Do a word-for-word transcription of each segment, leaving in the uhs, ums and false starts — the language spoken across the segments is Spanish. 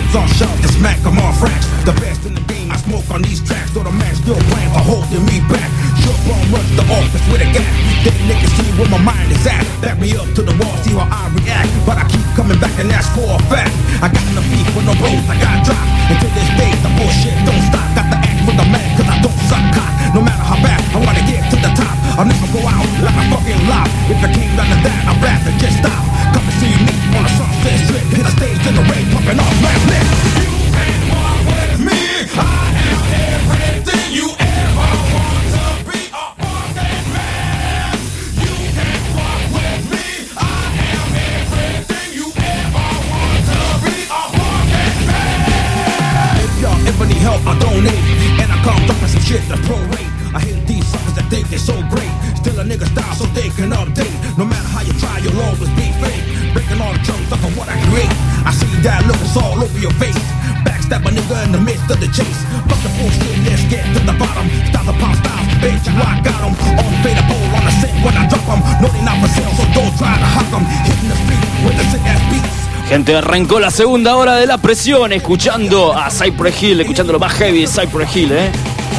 Guns on shelves, the smack them on fracks. The best in the game, I smoke on these tracks. So the man still playing for holding me back. Sure bum runs the office with a gas. They niggas see where my mind is at. Back me up to the wall, see how I react. But I keep coming back and that's for a fact. I got no beef with no roads, I got dropped. And to this day, the bullshit don't stop. Got the act for the man, cause I don't suck cock. No matter how bad, I wanna get to the top. I'll never go out like a fucking lob. If it came down to that, I'd rather just stop. Come and see me on a sunset strip. Hit the stage in the rain, pumping off last lit. You can't walk with me. I am everything you ever want to be. A wanted man. You can't walk with me. I am everything you ever want to be. A wanted man. If y'all ever need help, I donate. And I come dropping some shit to prorate. I hate these suckers that think they're so great. Still a nigga style so they can update. No matter how you try, you'll always be fake. Breaking all the chunks off of what I create. I see that looks all over your face. Backstab a nigga in the midst of the chase. Fuck the bullshit, let's get to the bottom. Style the pop styles, bitch, you I got them. On fade pole on the set when I drop them. No, they not for sale, so don't try to huck them. Hitting the street with the sick ass beats. Gente, arrancó la segunda hora de La Presión, escuchando a Cypress Hill, escuchando lo más heavy de Cypress Hill, eh.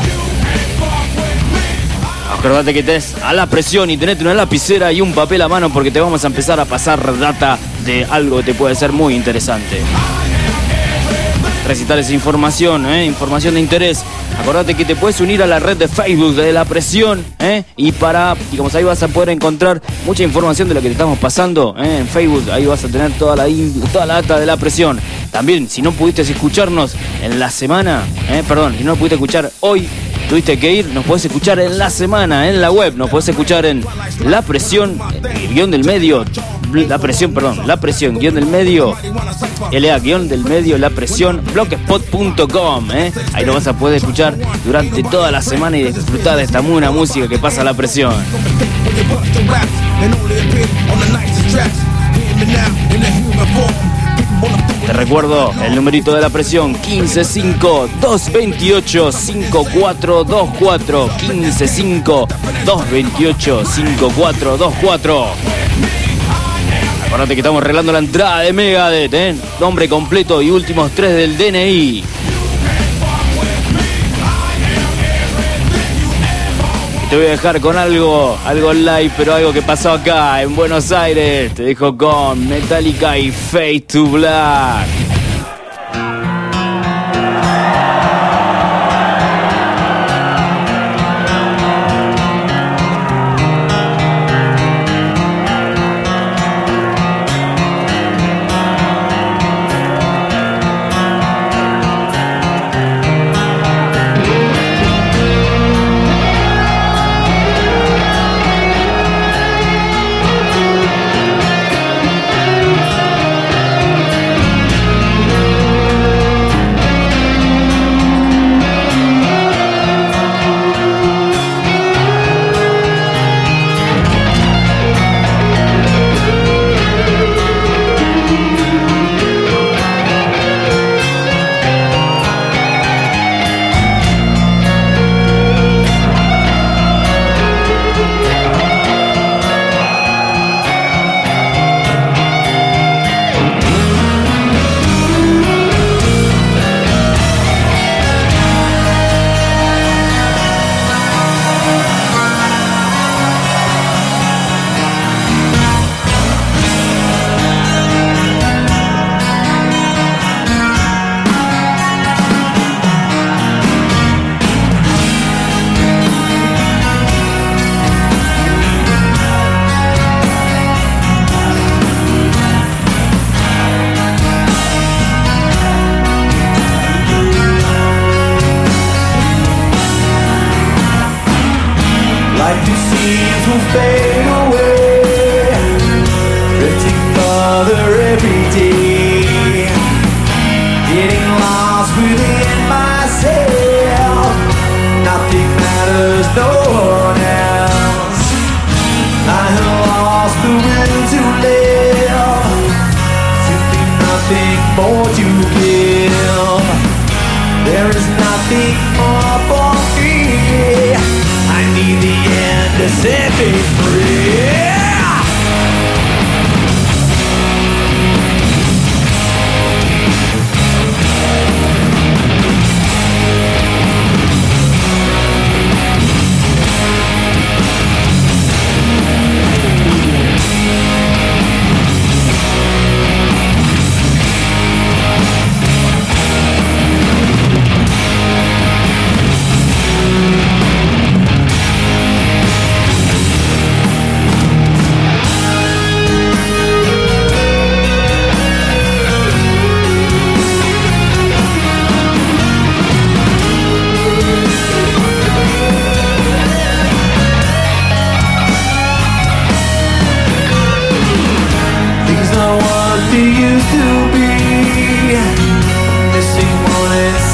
Acordate que tenés a La Presión y tenés una lapicera y un papel a mano porque te vamos a empezar a pasar data de algo que te puede ser muy interesante. Recitales e información, ¿eh? Información de interés. Acordate que te puedes unir a la red de Facebook de La Presión, ¿eh? Y para, y como ahí vas a poder encontrar mucha información de lo que te estamos pasando, ¿eh? En Facebook, ahí vas a tener toda la, toda la data de La Presión. También, si no pudiste escucharnos en la semana, ¿eh? Perdón, si no pudiste escuchar hoy, tuviste que ir, nos podés escuchar en la semana, en la web, nos podés escuchar en La Presión, el guión del medio, La Presión, perdón, La Presión, guión del medio, L A, guión del medio, La Presión, blogspot punto com, ¿eh? Ahí lo vas a poder escuchar durante toda la semana y disfrutar de esta buena música que pasa La Presión. Te recuerdo el numerito de La Presión, quince cinco dos veintiocho cinco cuatro dos cuatro, quince cinco dos veintiocho cinco cuatro dos cuatro. Acordate que estamos arreglando la entrada de Megadeth, ¿eh? Nombre completo y últimos tres del D N I. Te voy a dejar con algo, algo live, pero algo que pasó acá en Buenos Aires. Te dejo con Metallica y Fade to Black.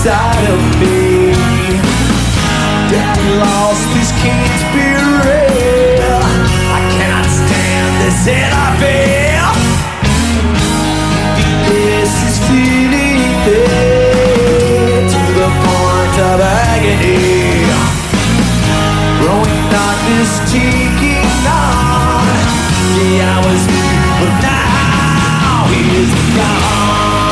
inside of me. Daddy lost his keen spirit. I cannot stand this and I fail. This is feeling bad to the point of agony. Growing darkness taking on the hours, but now he is gone.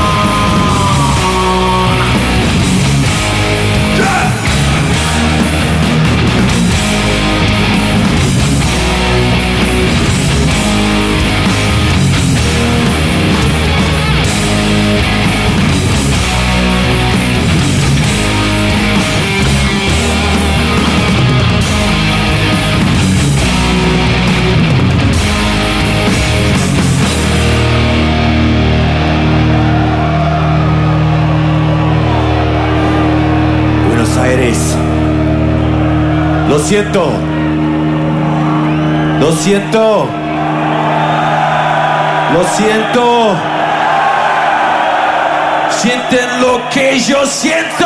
Aires. Lo siento. Lo siento. Lo siento. Sienten lo que yo siento.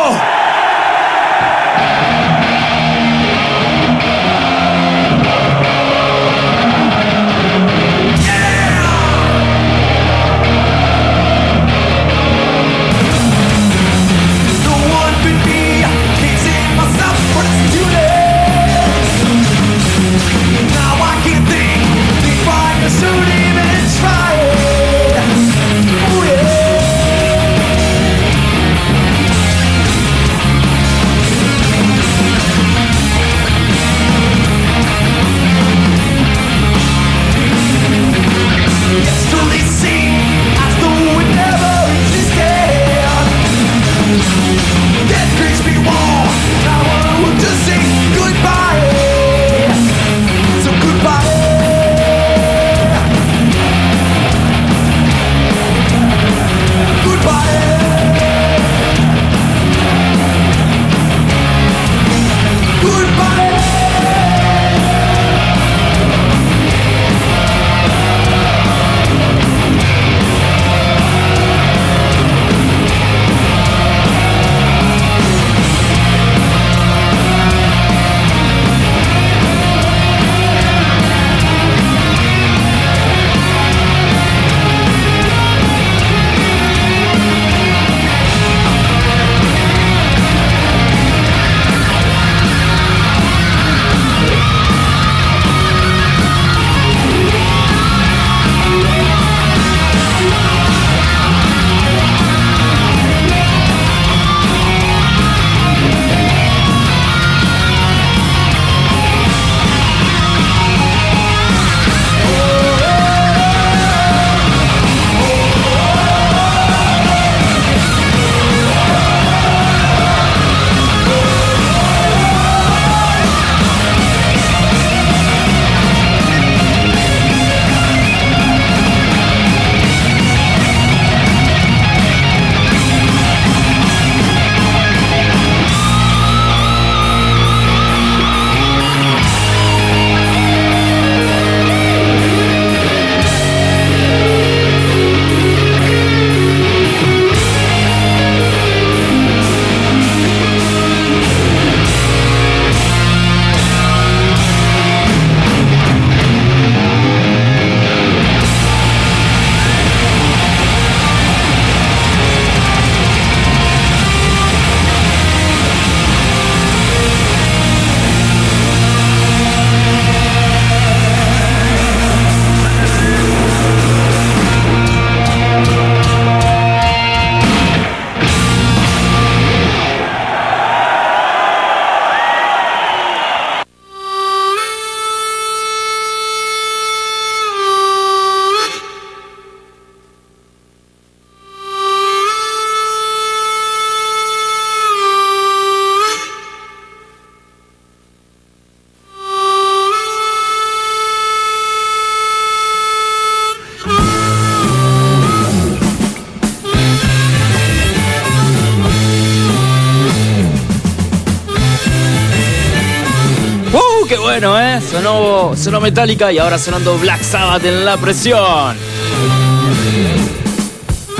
bueno, ¿eh? Sonó, sonó Metallica y ahora sonando Black Sabbath en La Presión.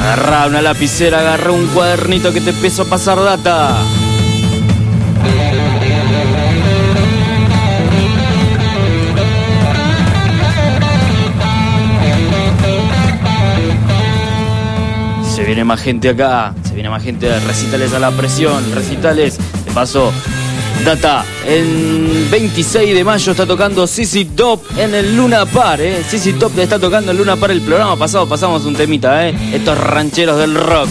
Agarrá una lapicera, agarrá un cuadernito que te empiezo a pasar data. Se viene más gente acá, se viene más gente, recitales a la presión, recitales, de paso, data, el veintiséis de mayo está tocando Z Z Top en el Luna Park, eh, Z Z Top está tocando en Luna Park, el programa pasado pasamos un temita, eh, estos rancheros del rock.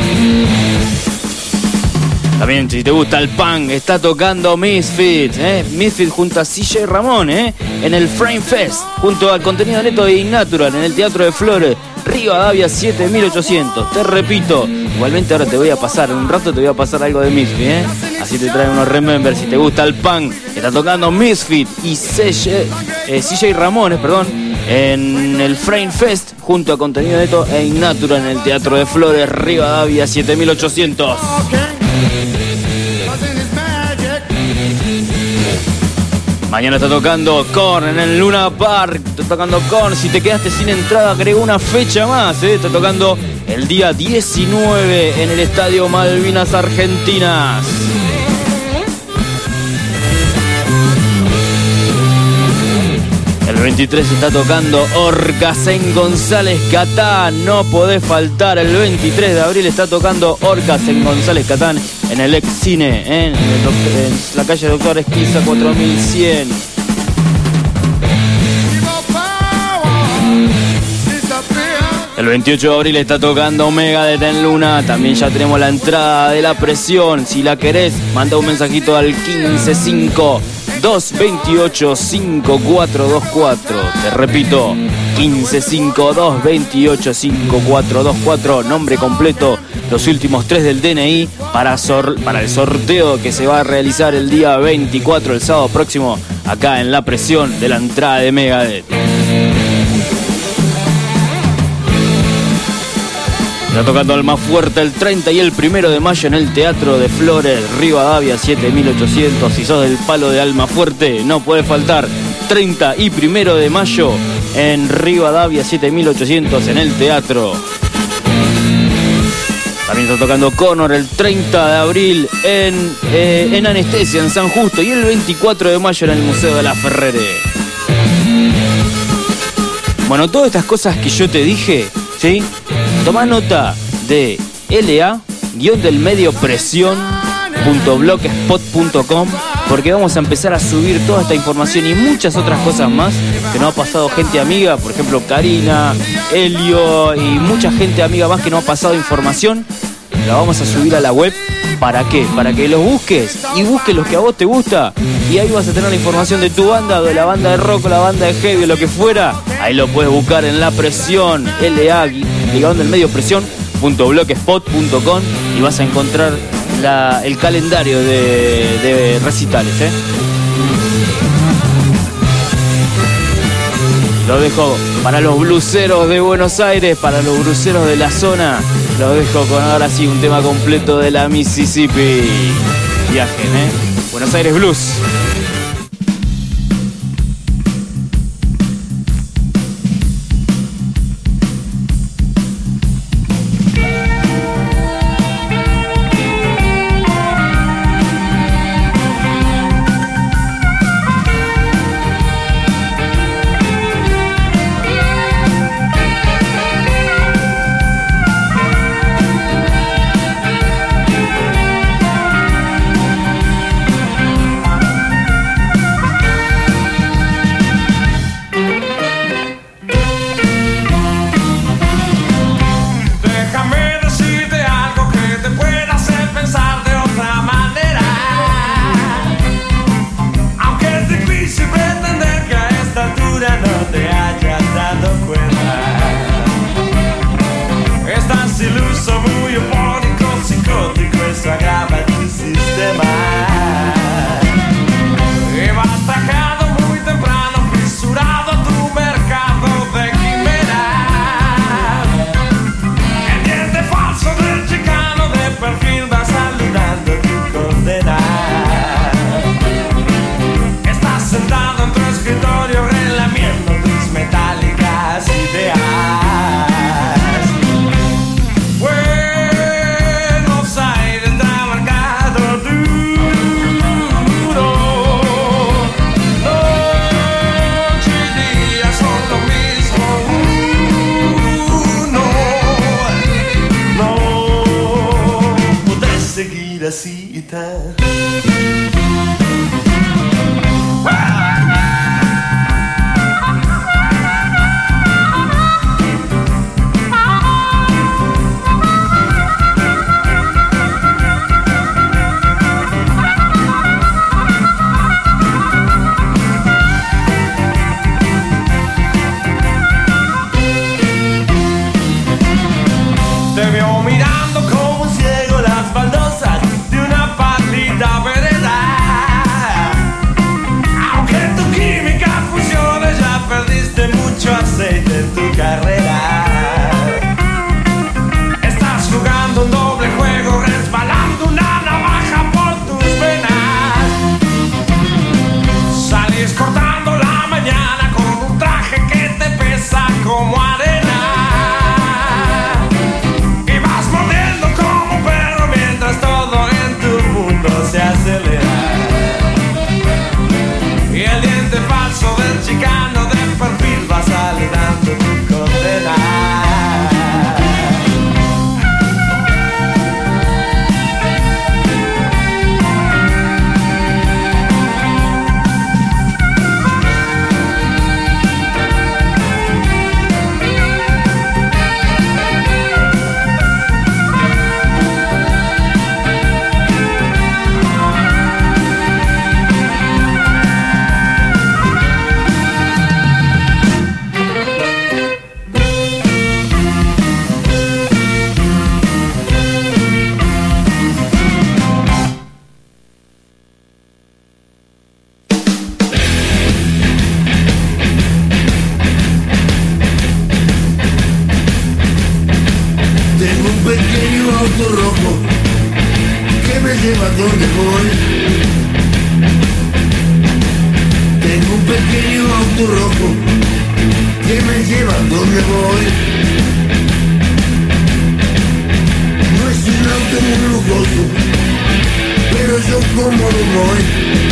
También, si te gusta el punk, está tocando Misfits, eh, Misfits junto a C J Ramón, eh, en el Frame Fest, junto al contenido neto de Innatural, en el Teatro de Flores, Rivadavia siete mil ochocientos. Te repito, igualmente ahora te voy a pasar, en un rato te voy a pasar algo de Misfits, eh, así te traen unos remembers. Si te gusta el punk, está tocando Misfits y C J, eh, C J Ramón, eh, perdón, en el Frame Fest, junto a contenido neto e Innatural, en el Teatro de Flores, Rivadavia siete mil ochocientos. Mañana está tocando Korn en el Luna Park. Está tocando Korn. Si te quedaste sin entrada, agregó una fecha más, ¿eh? Está tocando el día diecinueve en el Estadio Malvinas Argentinas. El veintitrés está tocando Orcas en González Catán. No podés faltar. El veintitrés de abril está tocando Orcas en González Catán, en el ex cine, ¿eh? en, el, en la calle Doctor Esquiza cuatro mil cien. El veintiocho de abril está tocando Megadeth en Luna. También ya tenemos la entrada de la presión. Si la querés, manda un mensajito al quince cinco dos veintiocho cinco cuatro dos cuatro. Te repito, quince cinco dos veintiocho cinco cuatro dos cuatro. Nombre completo, los últimos tres del D N I para, sor- para el sorteo que se va a realizar el día veinticuatro, el sábado próximo, acá en la presión de la entrada de Megadeth. Está tocando Almafuerte el treinta y el primero de mayo en el Teatro de Flores, Rivadavia siete mil ochocientos. Si sos del palo de Almafuerte, no puede faltar. treinta y primero de mayo en Rivadavia siete mil ochocientos en el teatro. También está tocando Conor el treinta de abril en, eh, en Anestesia, en San Justo. Y el veinticuatro de mayo en el Museo de la Ferrere. Bueno, todas estas cosas que yo te dije, ¿sí? Toma nota de L A guión del medio presión punto blogspot punto com, porque vamos a empezar a subir toda esta información y muchas otras cosas más que nos ha pasado gente amiga, por ejemplo Karina, Elio y mucha gente amiga más que nos ha pasado información. La vamos a subir a la web. ¿Para qué? Para que los busques y busques los que a vos te gusta, y ahí vas a tener la información de tu banda, de la banda de rock, la banda de heavy, lo que fuera. Ahí lo puedes buscar en la presión, L A guión del medio presión punto blogspot punto com, y vas a encontrar la, el calendario de, de recitales, ¿eh? Lo dejo para los bluseros de Buenos Aires, para los bluseros de la zona. Lo dejo con ahora sí un tema completo de la Mississippi. Viajen, ¿eh? Buenos Aires Blues. giradita. Te veo mirando como un ciego las baldosas de una pálida vereda. Aunque tu química funcione, ya perdiste mucho aceite en tu carrera. Estás jugando un doble juego, resbalando una navaja por tus venas. Salís cortando la mañana con un traje que te pesa como arena. Todo en tu mundo se acelera. Y el diente falso del chicano de perfil va saludando tu condena. Donde voy, tengo un pequeño auto rojo que me lleva donde voy. No es un auto muy lujoso, pero yo cómodo voy.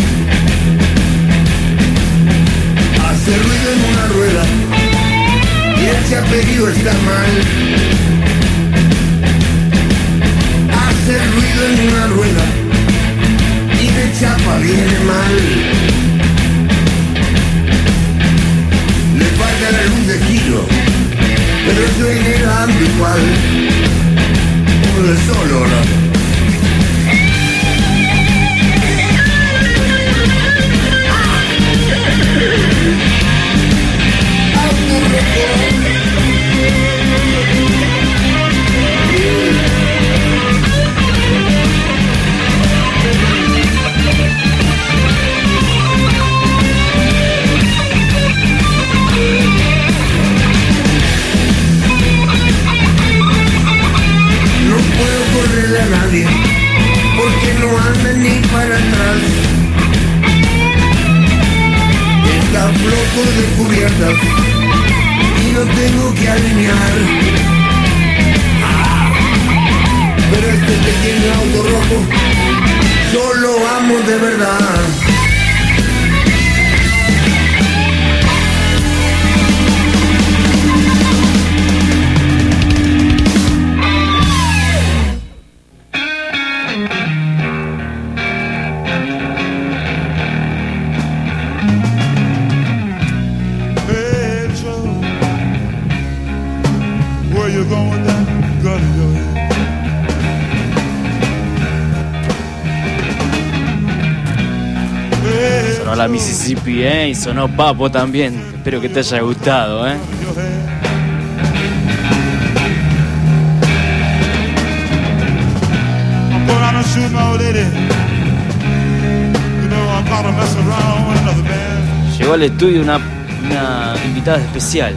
Hace ruido en una rueda y el chaperío está mal. Hace ruido en una rueda y de chapa viene mal. Le falta la luz de giro, pero yo en él ando igual, como de solo, ¿no? A nadie, porque no anda ni para atrás. Está flojo de cubiertas y no tengo que alinear. Ah, pero este pequeño auto rojo yo lo amo de verdad. Sonó la Mississippi, ¿eh? Y sonó Papo también. Espero que te haya gustado, ¿eh? Llegó al estudio una, una invitada especial.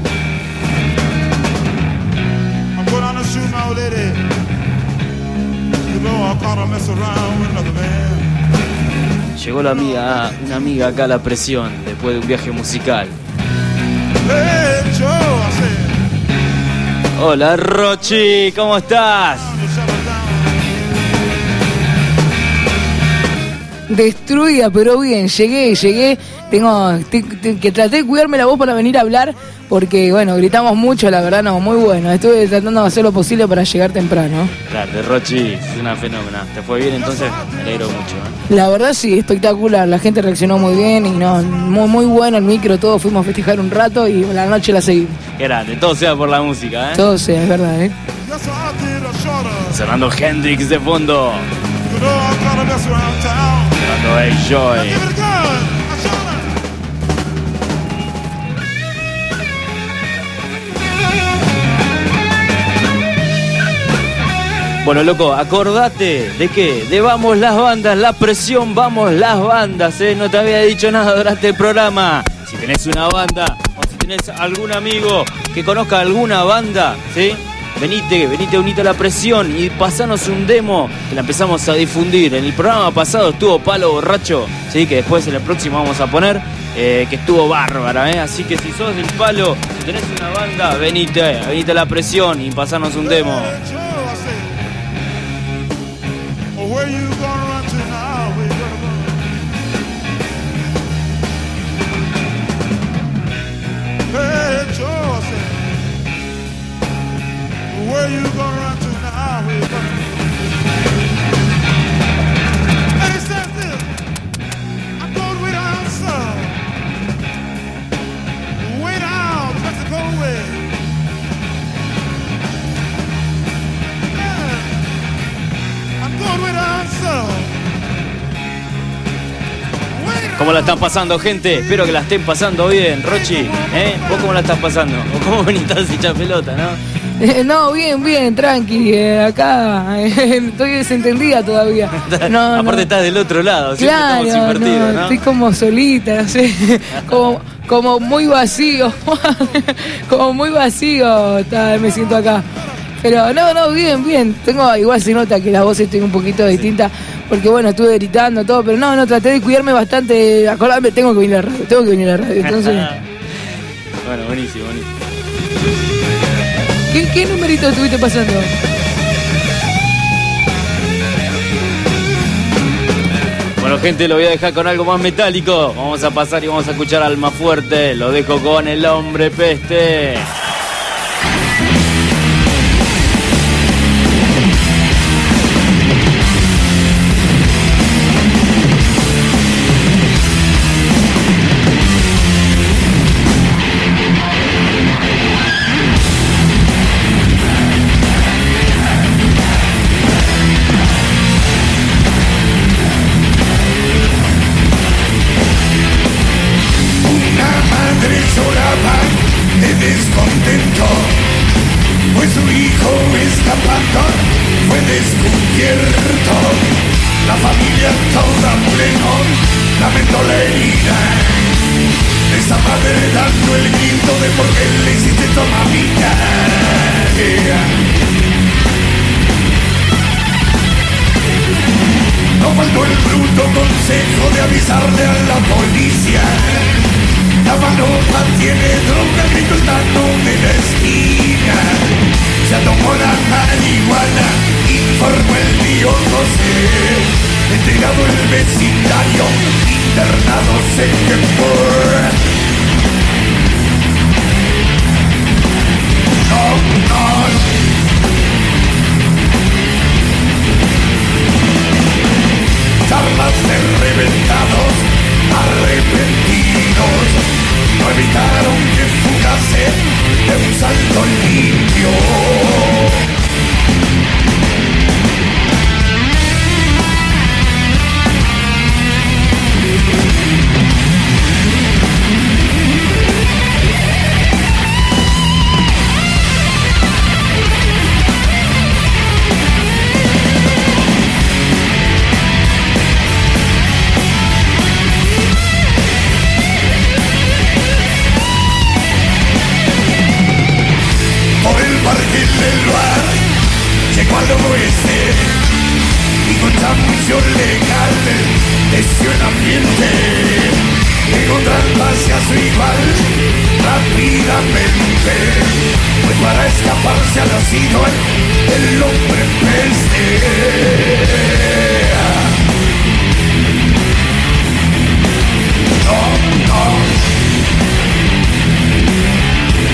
Llegó la amiga, una amiga acá a La Presión, después de un viaje musical. Hola Rochi, ¿cómo estás? Destruida, pero bien, llegué, llegué. Tengo te, te, que traté de cuidarme la voz para venir a hablar, porque bueno, gritamos mucho, la verdad, no, muy bueno. Estuve tratando de hacer lo posible para llegar temprano. Claro, de Rochi es una fenómena. ¿Te fue bien entonces? Me alegro mucho, ¿eh? La verdad sí, espectacular, la gente reaccionó muy bien y no, muy, muy bueno el micro, todos fuimos a festejar un rato y la noche la seguimos. Qué grande, todo sea por la música, ¿eh? Todo sea, es verdad, ¿eh? Sonando Hendrix de fondo. Sonando Enjoy. Bueno, loco, acordate de qué, de vamos las bandas, la presión, vamos las bandas, ¿eh? No te había dicho nada durante el programa. Si tenés una banda o si tenés algún amigo que conozca alguna banda, ¿sí? Venite, venite, unite a la presión y pasanos un demo que la empezamos a difundir. En el programa pasado estuvo Palo Borracho, ¿sí? Que después en el próximo vamos a poner, eh, que estuvo bárbara, ¿eh? Así que si sos del Palo, si tenés una banda, venite, venite a la presión y pasanos un demo. Where you gonna run to now? Where you gonna run? Hey, Joe, where you gonna run to now? Where you gonna run? Hey, says this. I'm going way down south, way down Mexico way. ¿Cómo la están pasando, gente? Espero que la estén pasando bien. Rochi, ¿eh? ¿Vos cómo la estás pasando? ¿O cómo venís tan hecha pelota, no? Eh, no, bien, bien, tranqui. Eh, acá eh, estoy desentendida todavía. No, Aparte no. estás del otro lado, siempre Claro, estamos invertidos, no, ¿no? estoy como solita, no sé, como, como muy vacío, como muy vacío está, me siento acá. Pero no, no, bien, bien. Tengo, igual se nota que la voz estoy un poquito distinta, porque bueno, estuve gritando todo, pero no, no, traté de cuidarme bastante. Acordarme, tengo que venir a la radio, tengo que venir a la radio. Entonces, bueno, buenísimo, buenísimo. ¿qué, qué numerito estuviste pasando? Bueno, gente, lo voy a dejar con algo más metálico. Vamos a pasar y vamos a escuchar Alma Fuerte. Lo dejo con El Hombre Peste. Pues su hijo escapando fue descubierto. La familia toda murió, lamentó la herida. Esa madre dando el grito de por qué le hiciste esto, mamita. No faltó el bruto consejo de avisarle a la policía. La manoja tiene droga, el grito está de la esquina. Se tomó la marihuana, informó el tío José. Entregado el vecindario, internado se quemó. No, no. Charlas de reventados, arrepentidos, no evitaron que fugase de un salto limpio. Llegó al oeste y con transmisión legal desció el ambiente. Encontrarse a su igual rápidamente, pues para escaparse ha nacido el, el hombre peste. No, no.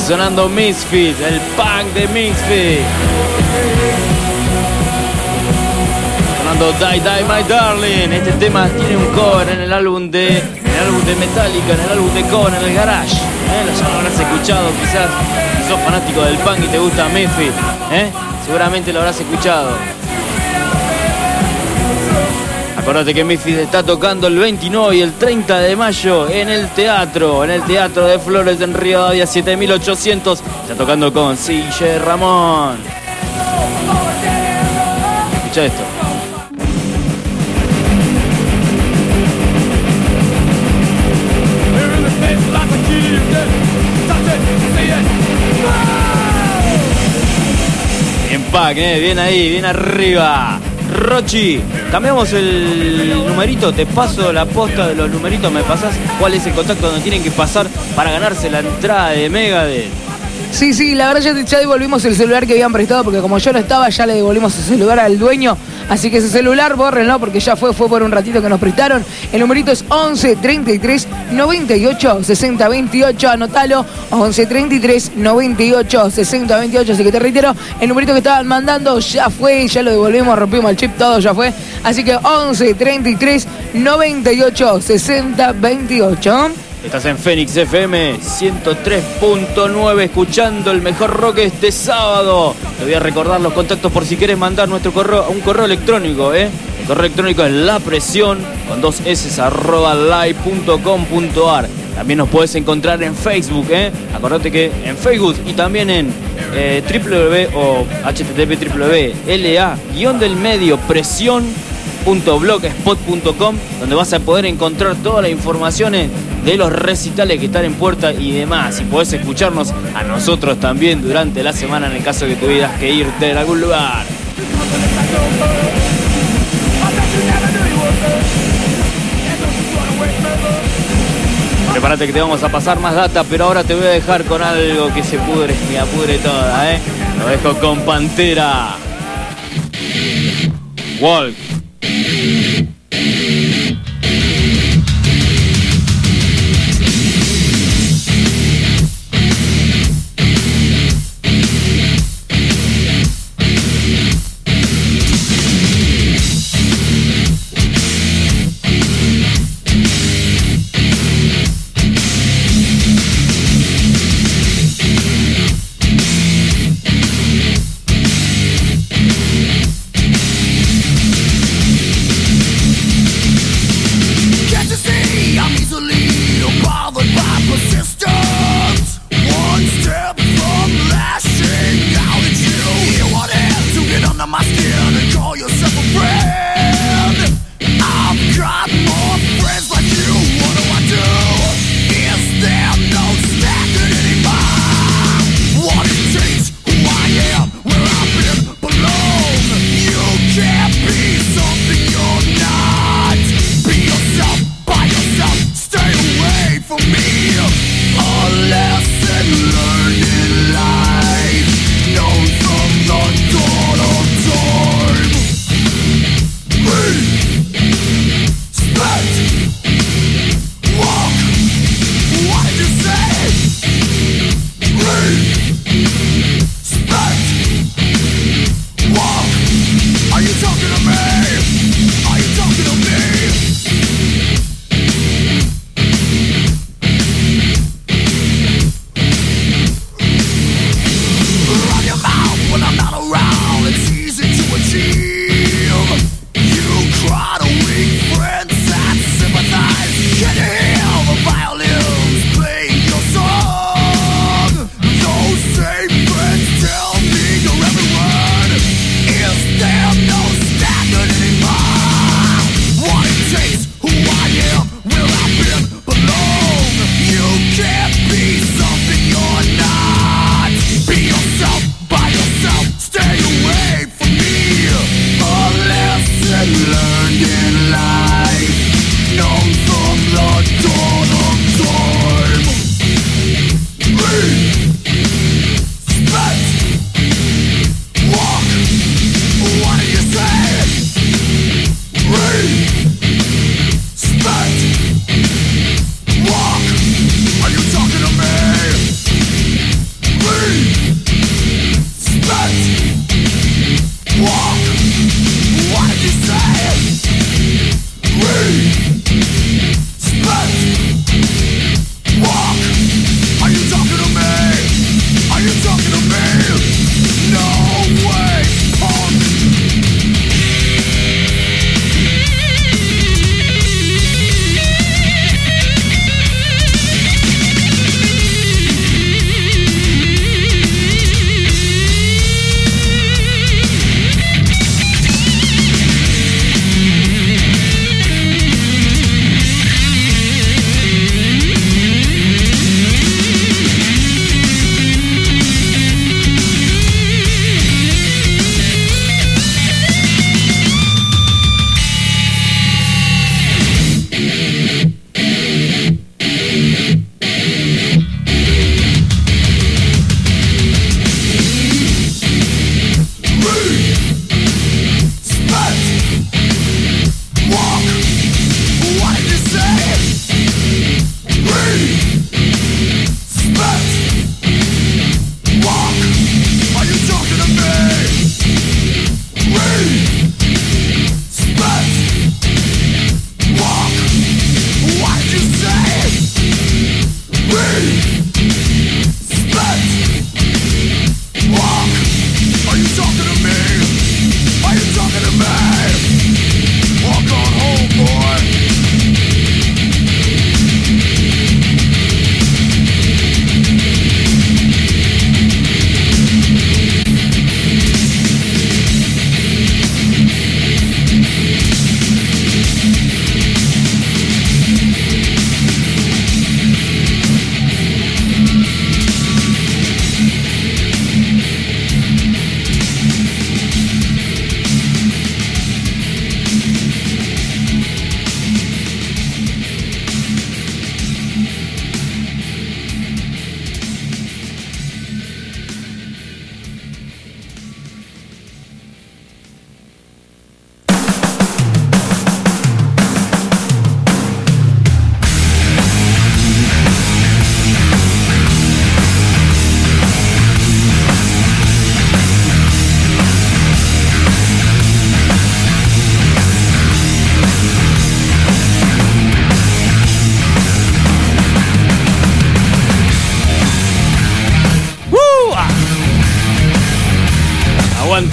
sonando Misfits, el punk de Misfits. Sonando Die Die My Darling. Este tema tiene un cover en el álbum de, en el álbum de Metallica, en el álbum de cover, en el Garage. ¿Eh? Ya lo habrás escuchado quizás. Si sos fanático del punk y te gusta Misfits, ¿eh? Seguramente lo habrás escuchado. Acordate que Misfits está tocando el veintinueve y el treinta de mayo en el teatro, en el Teatro de Flores en Rivadavia siete mil ochocientos. Está tocando con C J Ramón. Escucha esto. Bien pack, eh, bien ahí, bien arriba. Rochi, cambiamos el numerito, te paso la posta de los numeritos, me pasás cuál es el contacto donde tienen que pasar para ganarse la entrada de Megadeth. Sí, sí, la verdad ya, ya devolvimos el celular que habían prestado porque como yo no estaba ya le devolvimos el celular al dueño. Así que ese celular, bórrenlo porque ya fue, fue por un ratito que nos prestaron. El numerito es once treinta y tres noventa y ocho sesenta veintiocho, anotalo, once treinta y tres noventa y ocho sesenta veintiocho, así que te reitero, el numerito que estaban mandando ya fue, ya lo devolvimos, rompimos el chip, todo ya fue. Así que once treinta y tres noventa y ocho sesenta veintiocho. Estás en Fénix F M ciento tres punto nueve escuchando el mejor rock este sábado. Te voy a recordar los contactos por si quieres mandar nuestro correo, un correo electrónico, ¿eh? El correo electrónico es la presión con dos s arroba live punto com punto ar. También nos puedes encontrar en Facebook, ¿eh? Acordate que en Facebook y también en eh, www o http www la guión del medio presión punto blogspot punto com, donde vas a poder encontrar todas las informaciones de los recitales que están en puerta y demás. Y podés escucharnos a nosotros también durante la semana en el caso que tuvieras que irte en algún lugar. Prepárate que te vamos a pasar más data, pero ahora te voy a dejar con algo que se pudre, me apudre toda, ¿eh? Lo dejo con Pantera. Walk.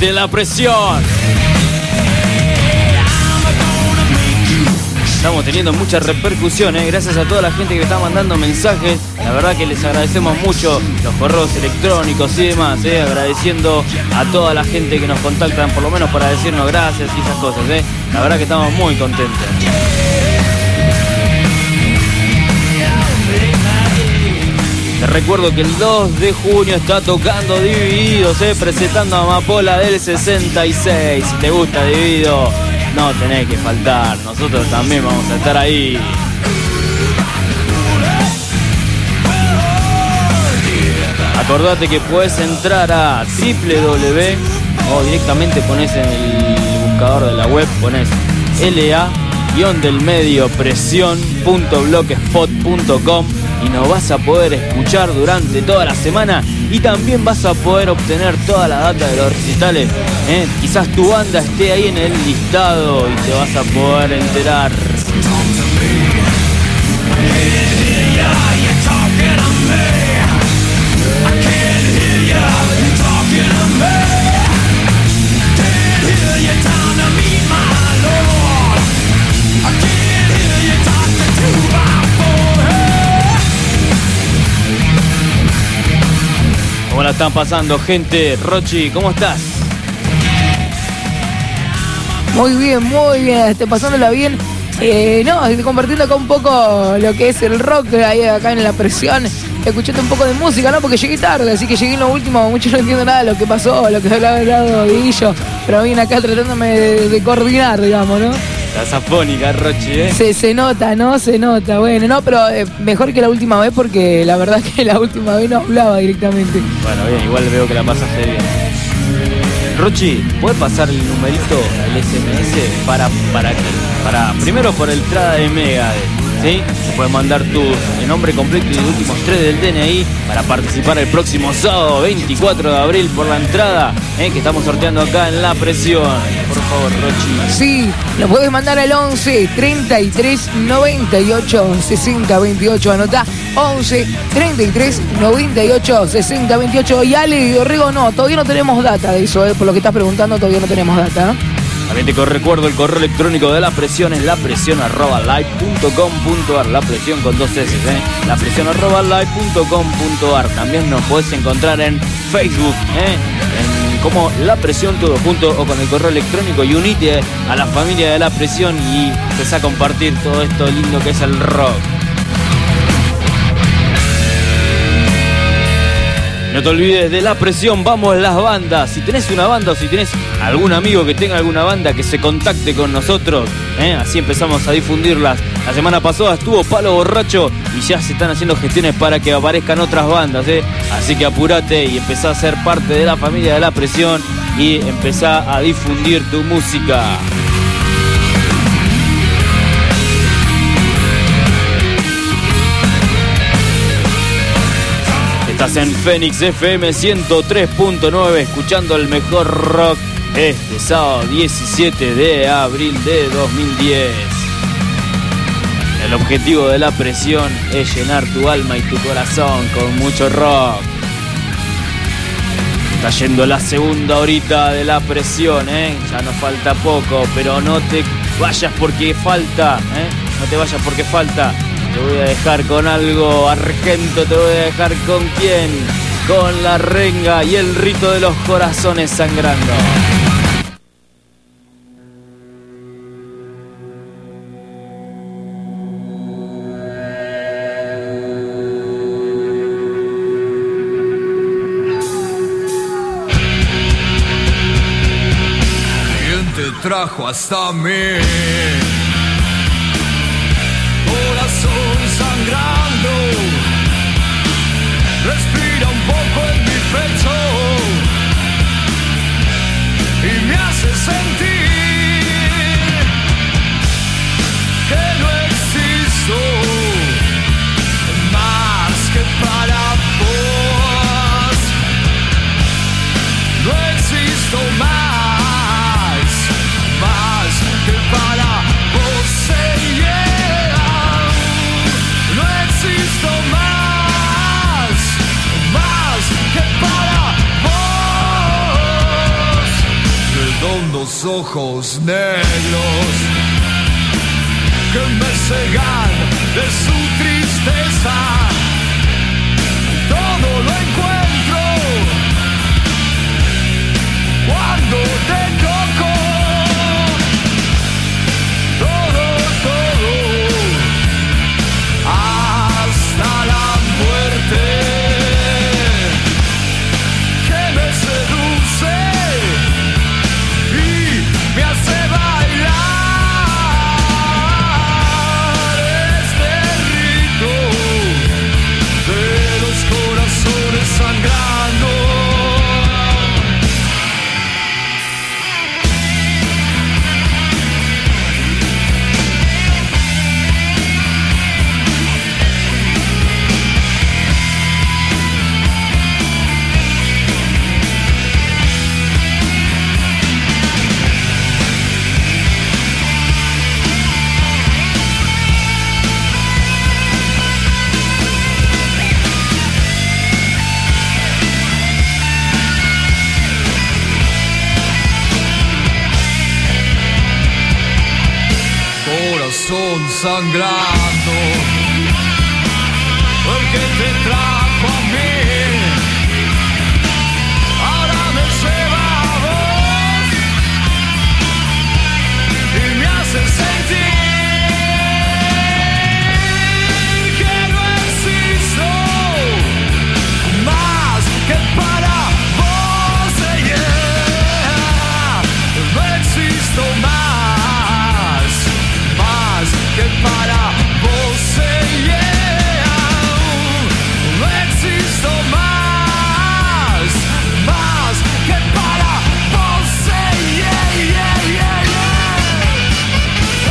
de La Presión. Estamos teniendo mucha repercusión, ¿eh? Gracias a toda la gente que está mandando mensajes. La verdad que les agradecemos mucho los correos electrónicos y demás, ¿eh? Agradeciendo a toda la gente que nos contactan, por lo menos para decirnos gracias y esas cosas, ¿eh? La verdad que estamos muy contentos. Te recuerdo que el dos de junio está tocando Divididos, ¿eh? Presentando a Amapola del sesenta y seis. Si te gusta Dividido, no tenés que faltar, nosotros también vamos a estar ahí. Acordate que puedes entrar a doble u doble u doble u o directamente pones en el buscador de la web, pones L A guión del medio presión punto blogspot punto com y nos vas a poder escuchar durante toda la semana y también vas a poder obtener toda la data de los recitales, ¿eh? Quizás tu banda esté ahí en el listado y te vas a poder enterar. ¿Cómo la están pasando, gente? Rochi, ¿cómo estás? Muy bien, muy bien, estoy pasándola bien. Eh, no, estoy compartiendo acá un poco lo que es el rock ahí acá en La Presión, escuchando un poco de música, ¿no? Porque llegué tarde, así que llegué en lo último, mucho no entiendo nada de lo que pasó, lo que hablaba hablado de Guillo, pero vine acá tratándome de, de coordinar, digamos, ¿no? La safónica, Rochi, ¿eh? Se, se nota, ¿no? Se nota, bueno, no, pero eh, mejor que la última vez porque la verdad que la última vez no hablaba directamente. Bueno, bien, igual veo que la pasaste bien. Rochi, ¿puedes pasar el numerito, el S M S, para, para que, para, primero por el entrada de Mega, ¿sí? Puedes mandar tu nombre completo y los últimos tres del D N I para participar el próximo sábado veinticuatro de abril por la entrada, ¿eh? Que estamos sorteando acá en La Presión. Por favor, Rochi. Sí, lo puedes mandar al once treinta y tres noventa y ocho sesenta veintiocho. Anotá once treinta y tres noventa y ocho sesenta veintiocho. Y Ale y Orrego, no, todavía no tenemos data de eso, ¿eh? Por lo que estás preguntando, todavía no tenemos data, ¿eh? También te recuerdo el correo electrónico de La Presión es lapresión arroba live punto com punto ar. La Presión con dos S, ¿eh? lapresión arroba live punto com punto ar. También nos podés encontrar en Facebook, ¿eh? En, como La Presión todo junto o con el correo electrónico, y unite a la familia de La Presión y empezá a compartir todo esto lindo que es el rock. No te olvides de La Presión, vamos las bandas. Si tenés una banda o si tenés algún amigo que tenga alguna banda, que se contacte con nosotros, ¿eh? Así empezamos a difundirlas. La semana pasada estuvo Palo Borracho y ya se están haciendo gestiones para que aparezcan otras bandas, ¿eh? Así que apurate y empezá a ser parte de la familia de La Presión y empezá a difundir tu música. Estás en Fénix F M ciento tres punto nueve escuchando el mejor rock este sábado diecisiete de abril de dos mil diez. El objetivo de La Presión es llenar tu alma y tu corazón con mucho rock. Está yendo la segunda horita de La Presión, ¿eh? Ya nos falta poco, pero no te vayas porque falta, ¿eh? No te vayas porque falta. Te voy a dejar con algo argento, te voy a dejar con quién, con La Renga y el rito de los corazones sangrando. ¿Quién te trajo hasta mí? Corazón sangrando, respira un poco en mi pecho y me hace sentir que no existo más que para vos, no existo más, más que para los ojos negros que me cegan de su tristeza. Todo lo encuentro cuando te toco. Todo, todo, hasta la muerte que me seduce y me hace bailar este rito de los corazones sangrando. Corazón sangrando, el que te trajo a mí, ahora me lleva a vos y me hace sentir que no existo más que para vos, yeah. No existo más que para vos, yeah. No existo más, más que para vos, yeah, yeah, yeah, yeah.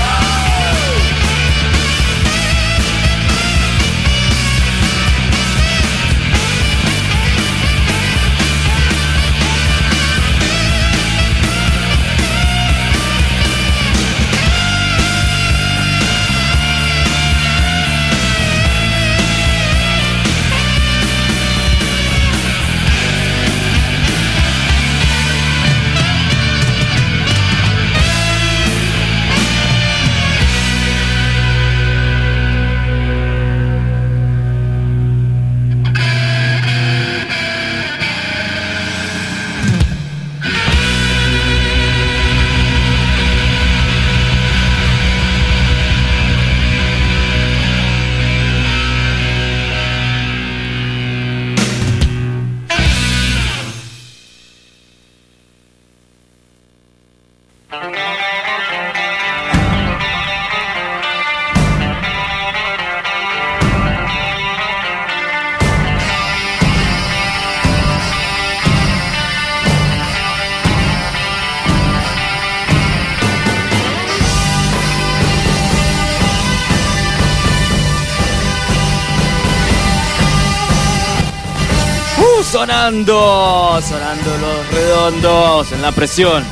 Sonando, sonando los redondos en la presión.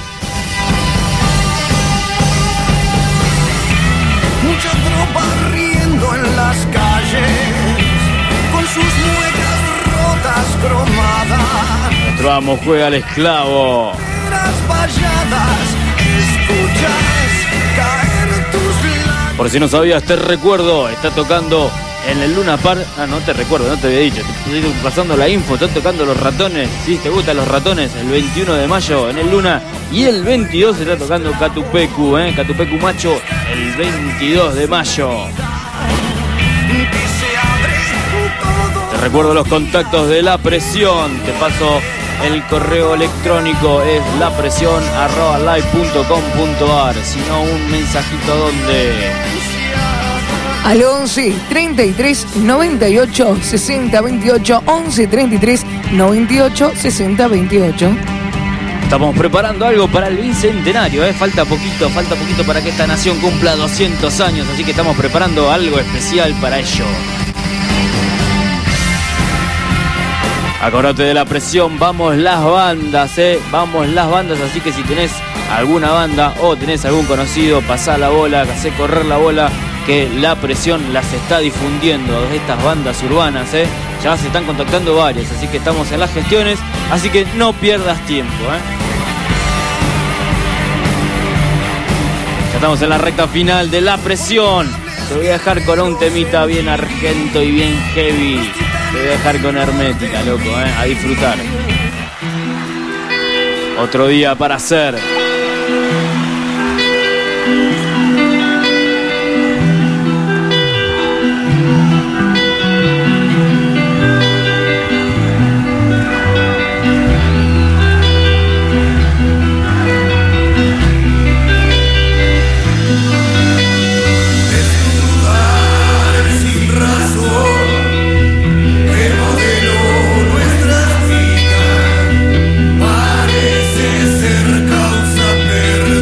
Mucha tropa riendo en las calles, con sus muecas rotas cromadas. Nuestro amo juega al esclavo. Las valladas, escuchas caer tus lágrimas. Por si no sabías, te recuerdo, está tocando en el Luna Park. Ah, no te recuerdo, no te había dicho. Te estoy pasando la info, están tocando los ratones. Si te gustan los ratones, el veintiuno de mayo en el Luna. Y el veintidós está tocando Catupecu, ¿eh? Catupecu Macho, el veintidós de mayo. Te recuerdo los contactos de La Presión. Te paso el correo electrónico, es lapresión arroba live punto com punto ar. Si no, un mensajito donde... Al once treinta y tres noventa y ocho sesenta veintiocho, once treinta y tres noventa y ocho sesenta veintiocho. Estamos preparando algo para el bicentenario, ¿eh? Falta poquito, falta poquito para que esta nación cumpla doscientos años, así que estamos preparando algo especial para ello. Acordate de La Presión, vamos las bandas, ¿eh? Vamos las bandas, así que si tenés alguna banda o tenés algún conocido, pasá la bola, hacé correr la bola, que La Presión las está difundiendo, de estas bandas urbanas, ¿eh? Ya se están contactando varias, así que estamos en las gestiones, así que no pierdas tiempo, ¿eh? estamos en la recta final de La Presión. Te voy a dejar con un temita bien argento y bien heavy. Te voy a dejar con Hermética, loco, ¿eh? A disfrutar. Otro día para hacer. Parece ser causa perdida.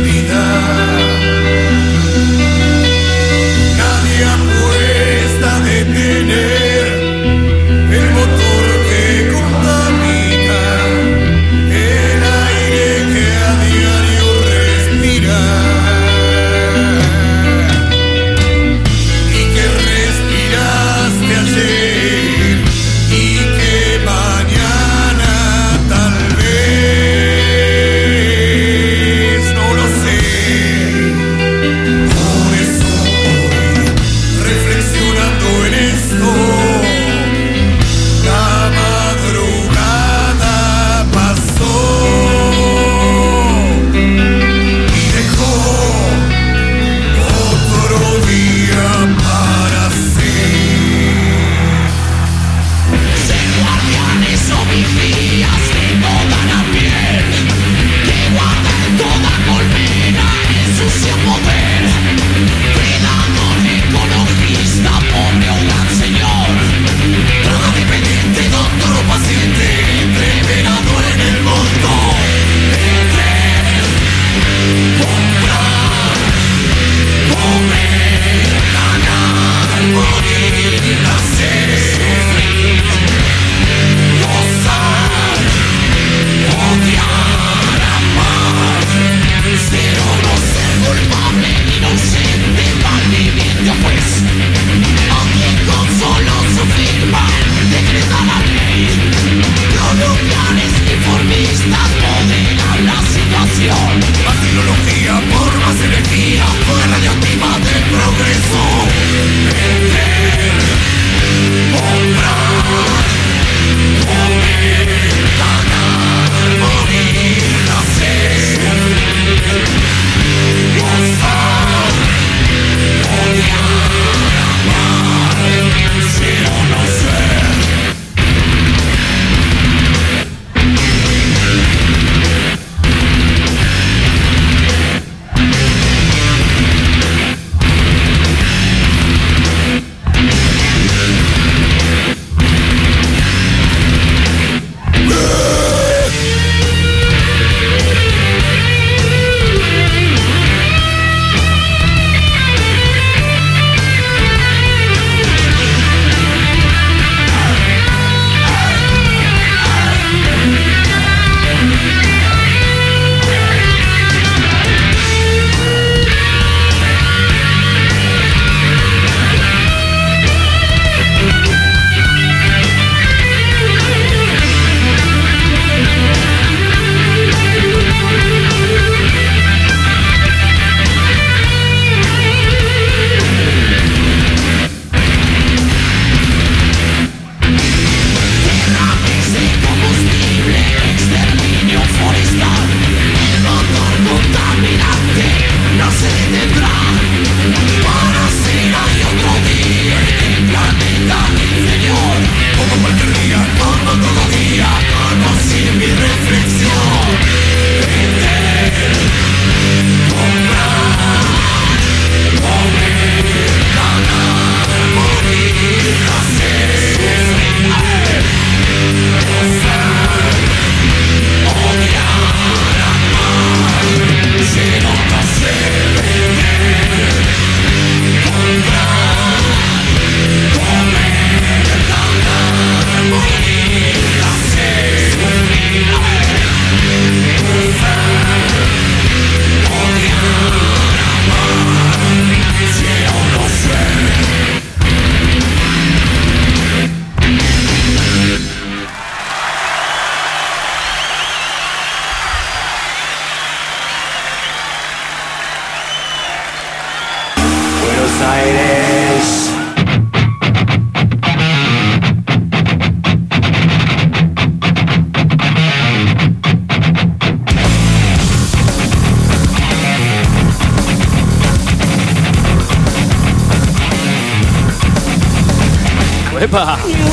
¡Epa!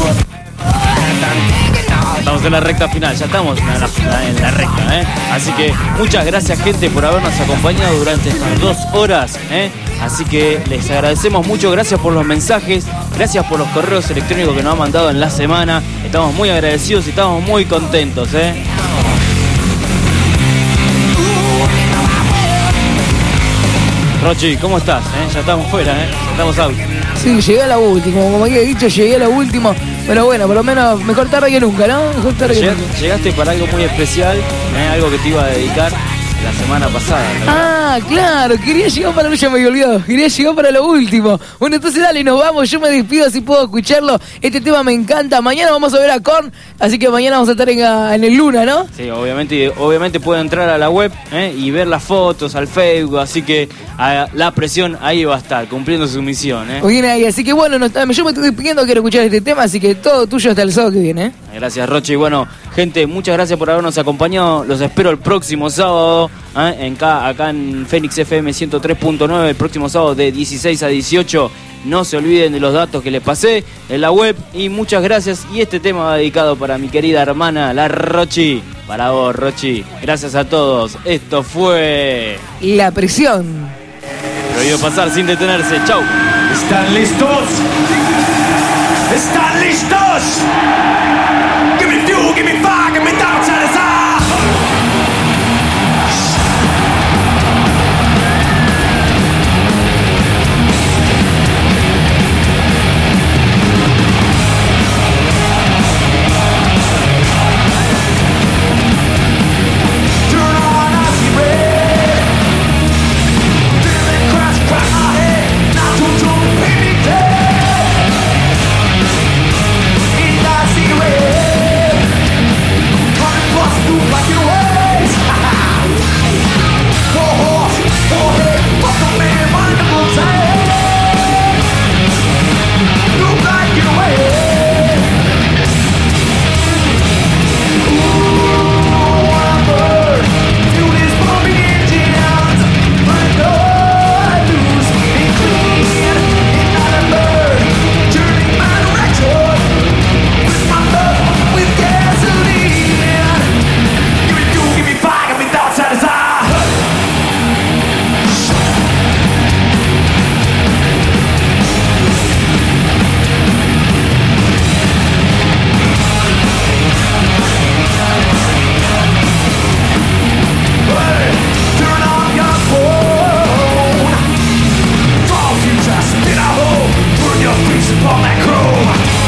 Estamos en la recta final, ya estamos en la, en la recta, ¿eh? Así que muchas gracias, gente, por habernos acompañado durante estas dos horas, ¿eh? Así que les agradecemos mucho, gracias por los mensajes, gracias por los correos electrónicos que nos han mandado en la semana. Estamos muy agradecidos y estamos muy contentos, ¿eh? Rochi, ¿cómo estás? ¿Eh? Ya estamos fuera, ¿eh? Ya estamos out. Sí, llegué a la última, como había dicho, llegué a la última. Pero bueno, por lo menos mejor tarde que nunca, ¿no? Mejor tarde que Lleg- nunca. Llegaste para algo muy especial, ¿eh? Algo que te iba a dedicar la semana pasada, ¿no? Ah, claro, quería llegar para... Ya me había olvidado, quería llegar para lo último. Bueno, entonces dale, nos vamos, yo me despido si puedo escucharlo. Este tema me encanta. Mañana vamos a ver a Korn, así que mañana vamos a estar en, en el Luna, ¿no? Sí, obviamente, obviamente puede entrar a la web, ¿eh? Y ver las fotos, al Facebook, así que a la presión ahí va a estar, cumpliendo su misión, ¿eh? Viene ahí, así que bueno, no, yo me estoy despidiendo, quiero escuchar este tema, así que todo tuyo hasta el sábado que viene, ¿eh? Gracias, Roche. Y bueno, gente, muchas gracias por habernos acompañado. Los espero el próximo sábado, ¿eh? en ca- acá en Fénix F M ciento tres punto nueve, el próximo sábado de dieciséis a dieciocho. No se olviden de los datos que les pasé en la web. Y muchas gracias. Y este tema va dedicado para mi querida hermana, la Rochi. Para vos, Rochi. Gracias a todos. Esto fue La presión. Prohibido Pasar sin detenerse. Chau. ¿Están listos? ¿Están listos? Give me fuel, give me fire, give me doubts and desire. Turn on icy red. Feel it crash, crack my head. Now don't you make me dead. In icy red. Coming bust through like your ways. Four horse, four head, fuck a man, mind the bullseye. Look like your way. Ooh, I'm bird. Fuel is pumping engines. Burn door loose and clean. Another bird. Turning my direction. With my love, with gasoline. Give me fuel, give me fire, give me thoughts and desire. Hey, turn on your phone. Draw future, spin a hole. Burn your face upon that chrome.